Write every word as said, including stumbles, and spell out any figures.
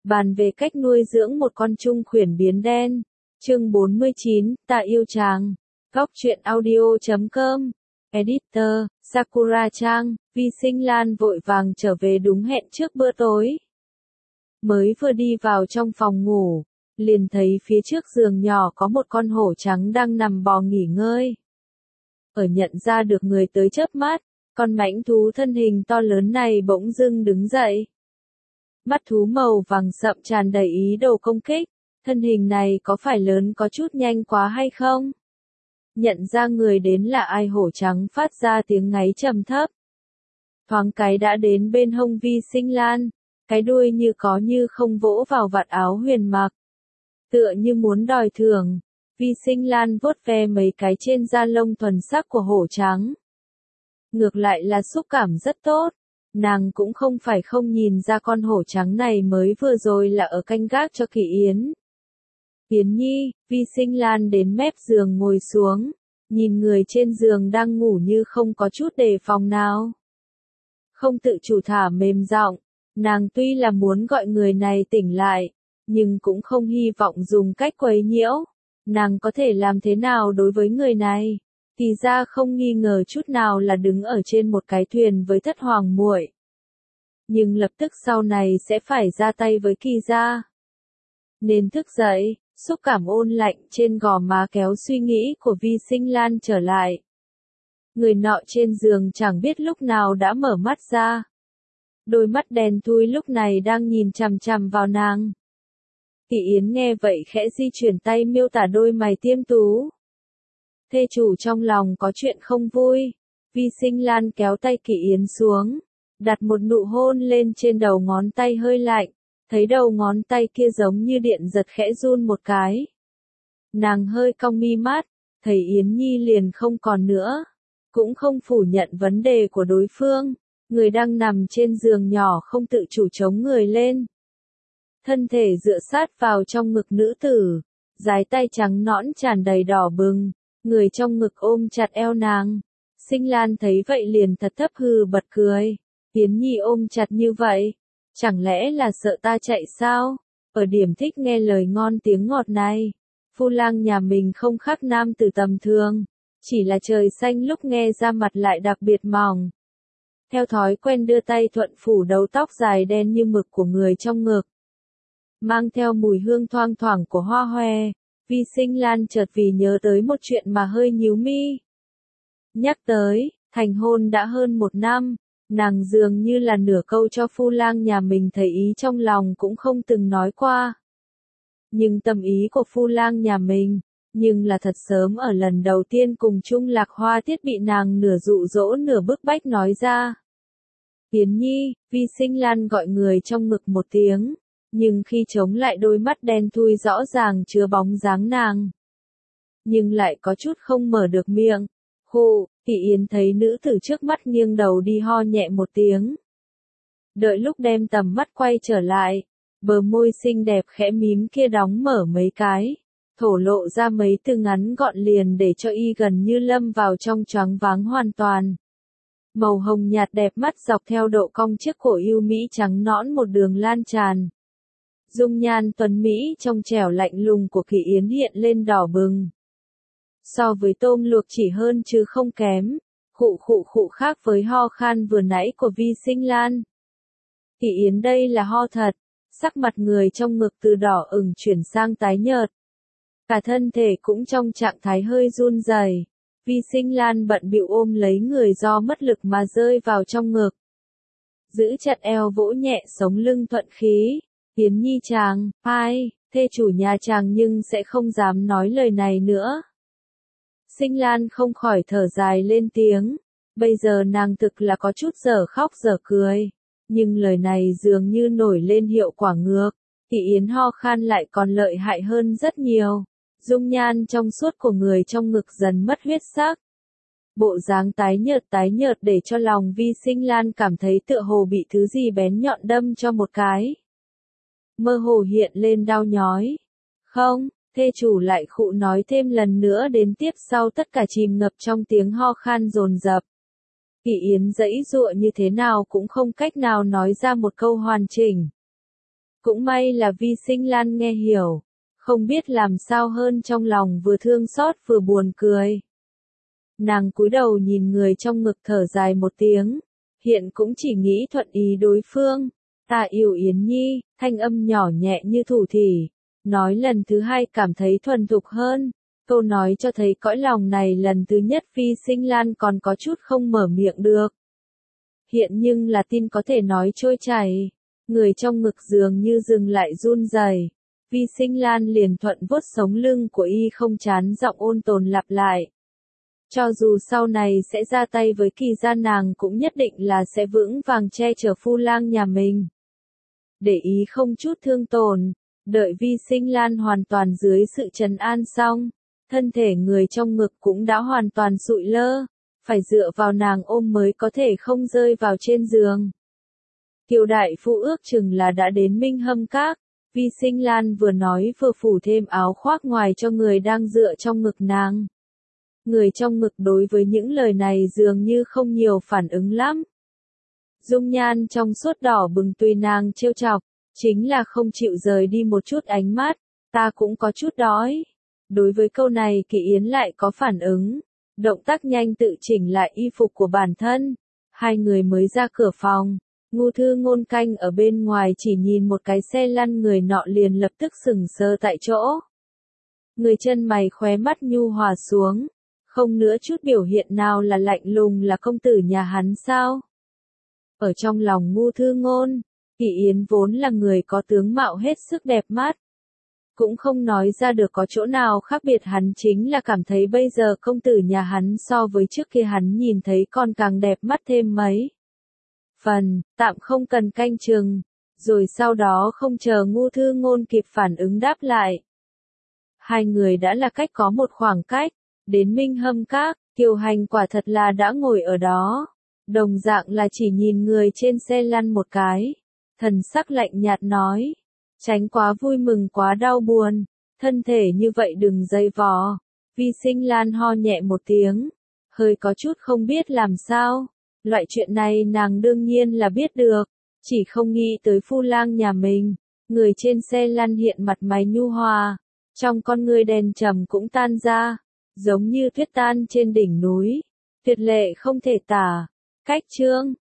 Bàn về cách nuôi dưỡng một con trung khuyển biến đen. Chương bốn mươi chín, ta yêu chàng. Góc truyện audio chấm com. Editor, Sakura-chan, Vi Sinh Lan vội vàng trở về đúng hẹn trước bữa tối. Mới vừa đi vào trong phòng ngủ, liền thấy phía trước giường nhỏ có một con hổ trắng đang nằm bò nghỉ ngơi. Ở nhận ra được người tới chớp mắt, con mãnh thú thân hình to lớn này bỗng dưng đứng dậy. Mắt thú màu vàng sậm tràn đầy ý đồ công kích, thân hình này có phải lớn có chút nhanh quá hay không? Nhận ra người đến là ai, hổ trắng phát ra tiếng ngáy trầm thấp. Thoáng cái đã đến bên hông Vi Sinh Lan, cái đuôi như có như không vỗ vào vạt áo huyền mặc. Tựa như muốn đòi thưởng, Vi Sinh Lan vuốt ve mấy cái trên da lông thuần sắc của hổ trắng. Ngược lại là xúc cảm rất tốt, nàng cũng không phải không nhìn ra con hổ trắng này mới vừa rồi là ở canh gác cho Kỳ Yến. Yến Nhi, Vi Sinh Lan đến mép giường ngồi xuống, nhìn người trên giường đang ngủ như không có chút đề phòng nào. Không tự chủ thả mềm giọng, nàng tuy là muốn gọi người này tỉnh lại, nhưng cũng không hy vọng dùng cách quấy nhiễu. Nàng có thể làm thế nào đối với người này? Thì ra không nghi ngờ chút nào là đứng ở trên một cái thuyền với thất hoàng muội. Nhưng lập tức sau này sẽ phải ra tay với Kỳ gia. Nên thức dậy, xúc cảm ôn lạnh trên gò má kéo suy nghĩ của Vi Sinh Lan trở lại. Người nọ trên giường chẳng biết lúc nào đã mở mắt ra. Đôi mắt đen thui lúc này đang nhìn chằm chằm vào nàng. Kỳ Yến nghe vậy khẽ di chuyển tay miêu tả đôi mày tiêm tú. Thê chủ trong lòng có chuyện không vui. Vi Sinh Lan kéo tay Kỳ Yến xuống, đặt một nụ hôn lên trên đầu ngón tay hơi lạnh, thấy đầu ngón tay kia giống như điện giật khẽ run một cái. Nàng hơi cong mi mắt, thấy Yến Nhi liền không còn nữa, cũng không phủ nhận vấn đề của đối phương, người đang nằm trên giường nhỏ không tự chủ chống người lên. Thân thể dựa sát vào trong ngực nữ tử, dái tay trắng nõn tràn đầy đỏ bừng, người trong ngực ôm chặt eo nàng. Sinh Lan thấy vậy liền thật thấp hừ bật cười. Yến Nhi ôm chặt như vậy, chẳng lẽ là sợ ta chạy sao? Ở điểm thích nghe lời ngon tiếng ngọt này, Phu Lang nhà mình không khác nam tử tầm thường, chỉ là trời xanh lúc nghe ra mặt lại đặc biệt mỏng. Theo thói quen đưa tay thuận phủ đầu tóc dài đen như mực của người trong ngực, mang theo mùi hương thoang thoảng của hoa hòe. Vi Sinh Lan chợt vì nhớ tới một chuyện mà hơi nhíu mi. Nhắc tới, thành hôn đã hơn một năm, nàng dường như là nửa câu cho Phu Lang nhà mình thấy ý trong lòng cũng không từng nói qua. Nhưng tâm ý của Phu Lang nhà mình, nhưng là thật sớm ở lần đầu tiên cùng chung Lạc Hoa Tiết bị nàng nửa dụ dỗ nửa bức bách nói ra. Yến Nhi, Vi Sinh Lan gọi người trong ngực một tiếng. Nhưng khi chống lại đôi mắt đen thui rõ ràng chứa bóng dáng nàng, nhưng lại có chút không mở được miệng. Khụ, Kỳ Yến thấy nữ tử trước mắt nghiêng đầu đi ho nhẹ một tiếng. Đợi lúc đem tầm mắt quay trở lại, bờ môi xinh đẹp khẽ mím kia đóng mở mấy cái, thổ lộ ra mấy từ ngắn gọn liền để cho y gần như lâm vào trong choáng váng hoàn toàn. Màu hồng nhạt đẹp mắt dọc theo độ cong chiếc cổ yêu mỹ trắng nõn một đường lan tràn. Dung nhan tuấn Mỹ trong trẻo lạnh lùng của Kỳ Yến hiện lên đỏ bừng. So với tôm luộc chỉ hơn chứ không kém, khụ khụ khụ khác với ho khan vừa nãy của Vi Sinh Lan. Kỳ Yến đây là ho thật, sắc mặt người trong ngực từ đỏ ửng chuyển sang tái nhợt. Cả thân thể cũng trong trạng thái hơi run rẩy. Vi Sinh Lan bận bịu ôm lấy người do mất lực mà rơi vào trong ngực. Giữ chặt eo vỗ nhẹ sống lưng thuận khí. Yến Nhi chàng, ai, thê chủ nhà chàng nhưng sẽ không dám nói lời này nữa. Sinh Lan không khỏi thở dài lên tiếng, bây giờ nàng thực là có chút dở khóc dở cười, nhưng lời này dường như nổi lên hiệu quả ngược. Kỳ Yến ho khan lại còn lợi hại hơn rất nhiều, dung nhan trong suốt của người trong ngực dần mất huyết sắc. Bộ dáng tái nhợt tái nhợt để cho lòng Vi Sinh Lan cảm thấy tựa hồ bị thứ gì bén nhọn đâm cho một cái. Mơ hồ hiện lên đau nhói. Không, thê chủ lại khụ nói thêm lần nữa đến tiếp sau tất cả chìm ngập trong tiếng ho khan dồn dập. Kỳ Yến giãy giụa như thế nào cũng không cách nào nói ra một câu hoàn chỉnh. Cũng may là Vi Sinh Lan nghe hiểu, không biết làm sao hơn, trong lòng vừa thương xót vừa buồn cười. Nàng cúi đầu nhìn người trong ngực thở dài một tiếng, hiện cũng chỉ nghĩ thuận ý đối phương. Ta yêu Yến Nhi, thanh âm nhỏ nhẹ như thủ thỉ, nói lần thứ hai cảm thấy thuần thục hơn. Câu nói cho thấy cõi lòng này lần thứ nhất Vi Sinh Lan còn có chút không mở miệng được. Hiện nhưng là tin có thể nói trôi chảy. Người trong ngực dường như dừng lại run rẩy. Vi Sinh Lan liền thuận vuốt sống lưng của y không chán giọng ôn tồn lặp lại. Cho dù sau này sẽ ra tay với Kỳ gia, nàng cũng nhất định là sẽ vững vàng che chở phu lang nhà mình. Để ý không chút thương tổn, đợi Vi Sinh Lan hoàn toàn dưới sự trấn an xong, thân thể người trong ngực cũng đã hoàn toàn sụi lơ, phải dựa vào nàng ôm mới có thể không rơi vào trên giường. Kiều đại phu ước chừng là đã đến Minh Hâm Các, Vi Sinh Lan vừa nói vừa phủ thêm áo khoác ngoài cho người đang dựa trong ngực nàng. Người trong ngực đối với những lời này dường như không nhiều phản ứng lắm. Dung nhan trong suốt đỏ bừng tùy nàng trêu chọc, chính là không chịu rời đi một chút ánh mắt, ta cũng có chút đói. Đối với câu này Kỳ Yến lại có phản ứng, động tác nhanh tự chỉnh lại y phục của bản thân. Hai người mới ra cửa phòng, Ngô Thư Ngôn canh ở bên ngoài chỉ nhìn một cái xe lăn người nọ liền lập tức sững sờ tại chỗ. Người chân mày khóe mắt nhu hòa xuống, không nữa chút biểu hiện nào là lạnh lùng, là công tử nhà hắn sao? Ở trong lòng Ngô Thư Ngôn, Kỳ Yến vốn là người có tướng mạo hết sức đẹp mắt. Cũng không nói ra được có chỗ nào khác biệt, hắn chính là cảm thấy bây giờ công tử nhà hắn so với trước kia hắn nhìn thấy còn càng đẹp mắt thêm mấy phần, tạm không cần canh chừng. Rồi sau đó không chờ Ngô Thư Ngôn kịp phản ứng đáp lại. Hai người đã là cách có một khoảng cách, đến Minh Hâm Các, Kiều Hành quả thật là đã ngồi ở đó. Đồng dạng là chỉ nhìn người trên xe lăn một cái, thần sắc lạnh nhạt nói, tránh quá vui mừng quá đau buồn, thân thể như vậy đừng dây vò. Vi Sinh Lan ho nhẹ một tiếng, hơi có chút không biết làm sao, loại chuyện này nàng đương nhiên là biết được, chỉ không nghĩ tới phu lang nhà mình. Người trên xe lăn hiện mặt mày nhu hòa, trong con người đèn trầm cũng tan ra, giống như tuyết tan trên đỉnh núi, tuyệt lệ không thể tả. Cách chương